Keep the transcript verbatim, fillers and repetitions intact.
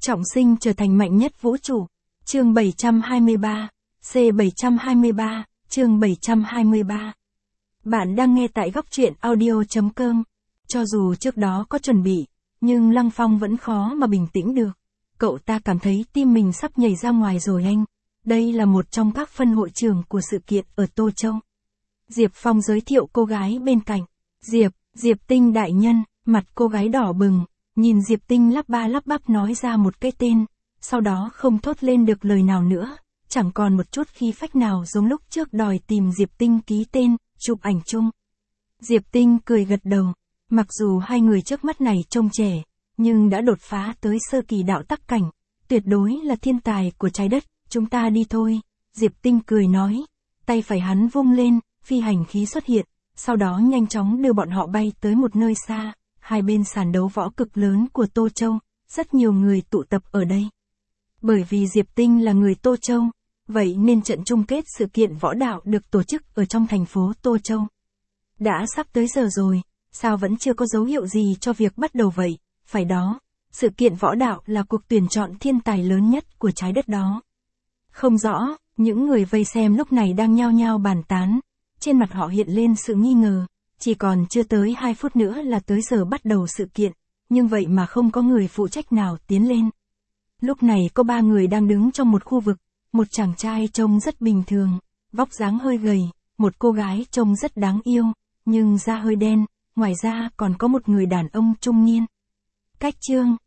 Trọng sinh trở thành mạnh nhất vũ trụ. Chương bảy trăm hai mươi ba, C bảy trăm hai mươi ba, chương bảy trăm hai mươi ba. Bạn đang nghe tại góc truyện audio chấm com. Cho dù trước đó có chuẩn bị, nhưng Lăng Phong vẫn khó mà bình tĩnh được. Cậu ta cảm thấy tim mình sắp nhảy ra ngoài rồi anh. Đây là một trong các phân hội trưởng của sự kiện ở Tô Châu. Diệp Phong giới thiệu cô gái bên cạnh. Diệp, Diệp Tinh đại nhân, mặt cô gái đỏ bừng, nhìn Diệp Tinh lắp ba lắp bắp nói ra một cái tên, sau đó không thốt lên được lời nào nữa, chẳng còn một chút khí phách nào giống lúc trước đòi tìm Diệp Tinh ký tên, chụp ảnh chung. Diệp Tinh cười gật đầu, mặc dù hai người trước mắt này trông trẻ, nhưng đã đột phá tới sơ kỳ đạo tắc cảnh, tuyệt đối là thiên tài của trái đất, chúng ta đi thôi, Diệp Tinh cười nói, tay phải hắn vung lên, phi hành khí xuất hiện, sau đó nhanh chóng đưa bọn họ bay tới một nơi xa, hai bên sàn đấu võ cực lớn của Tô Châu, rất nhiều người tụ tập ở đây. Bởi vì Diệp Tinh là người Tô Châu, vậy nên trận chung kết sự kiện võ đạo được tổ chức ở trong thành phố Tô Châu. Đã sắp tới giờ rồi, sao vẫn chưa có dấu hiệu gì cho việc bắt đầu vậy, phải đó, sự kiện võ đạo là cuộc tuyển chọn thiên tài lớn nhất của trái đất đó. Không rõ, những người vây xem lúc này đang nhao nhao bàn tán, trên mặt họ hiện lên sự nghi ngờ, chỉ còn chưa tới hai phút nữa là tới giờ bắt đầu sự kiện, nhưng vậy mà không có người phụ trách nào tiến lên. Lúc này có ba người đang đứng trong một khu vực, một chàng trai trông rất bình thường, vóc dáng hơi gầy, một cô gái trông rất đáng yêu, nhưng da hơi đen, ngoài ra còn có một người đàn ông trung niên. Cách chương,